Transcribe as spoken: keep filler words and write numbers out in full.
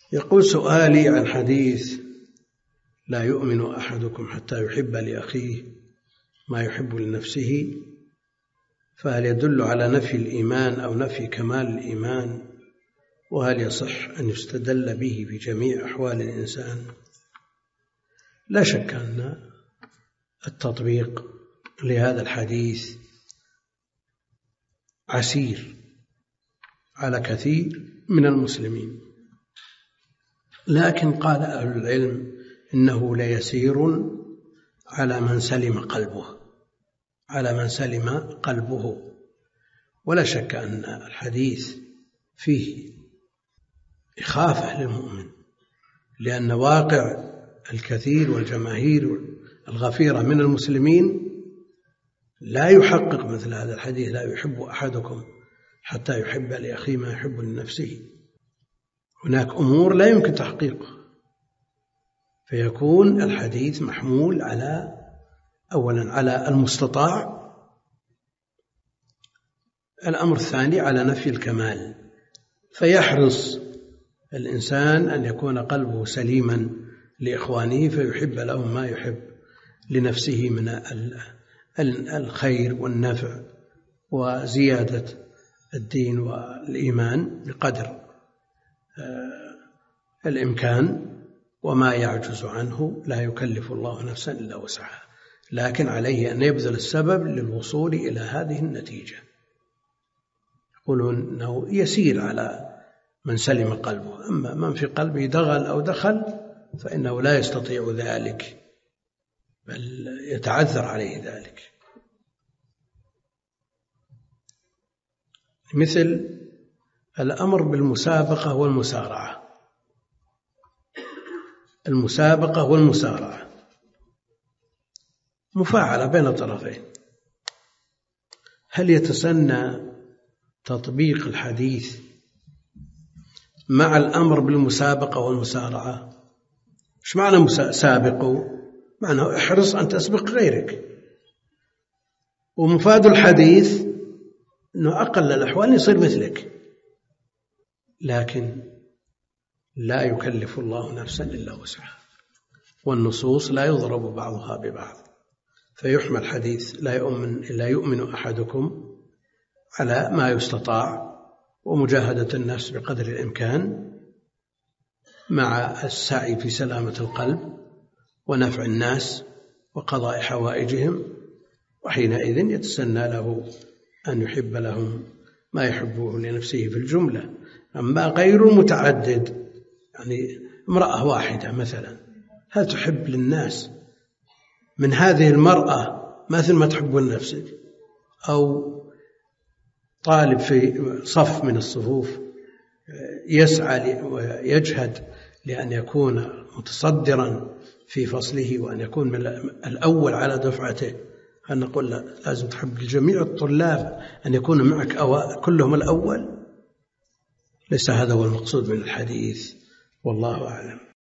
يقول سؤالي عن حديث لا يؤمن أحدكم حتى يحب لأخيه ما يحب لنفسه، فهل يدل على نفي الإيمان أو نفي كمال الإيمان؟ وهل يصح أن يستدل به في جميع أحوال الإنسان؟ لا شك أن التطبيق لهذا الحديث عسير على كثير من المسلمين، لكن قال أهل العلم إنه ليسير على من سلم قلبه على من سلم قلبه ولا شك أن الحديث فيه إخافة للمؤمن، لأن واقع الكثير والجماهير الغفيرة من المسلمين لا يحقق مثل هذا الحديث: لا يحب أحدكم حتى يحب لأخيه ما يحب لنفسه. هناك أمور لا يمكن تحقيقها، فيكون الحديث محمول على أولا على المستطاع، الأمر الثاني على نفي الكمال، فيحرص الإنسان أن يكون قلبه سليما لإخوانه فيحب لهم ما يحب لنفسه من الخير والنفع وزيادة الدين والإيمان بقدر الإمكان، وما يعجز عنه لا يكلف الله نفسا إلا وسعها، لكن عليه أن يبذل السبب للوصول إلى هذه النتيجة. يقولون أنه يسير على من سلم قلبه، أما من في قلبه دغل أو دخل فإنه لا يستطيع ذلك، بل يتعذر عليه ذلك. مثل الأمر بالمسابقة والمسارعة المسابقة والمسارعة مفاعلة بين الطرفين، هل يتسنى تطبيق الحديث مع الأمر بالمسابقة والمسارعة؟ إيش معنى سابقوا؟ معناه احرص أن تسبق غيرك، ومفاد الحديث أنه أقل الأحوال يصير مثلك، لكن لا يكلف الله نفسا إلا وسعها، والنصوص لا يضرب بعضها ببعض، فيحمل حديث لا يؤمن لا يؤمن أحدكم على ما يستطاع ومجاهدة النفس بقدر الإمكان مع السعي في سلامة القلب ونفع الناس وقضاء حوائجهم، وحينئذ يتسنى له أن يحب لهم ما يحبه لنفسه في الجملة. أما غير المتعدد، يعني امرأة واحدة مثلا، هل تحب للناس من هذه المرأة مثل ما تحب لنفسك؟ أو طالب في صف من الصفوف يسعى ويجهد لأن يكون متصدرا في فصله وأن يكون من الأول على دفعته، هل نقول لازم تحب لجميع الطلاب أن يكون معك كلهم الأول؟ ليس هذا هو المقصود من الحديث، والله أعلم.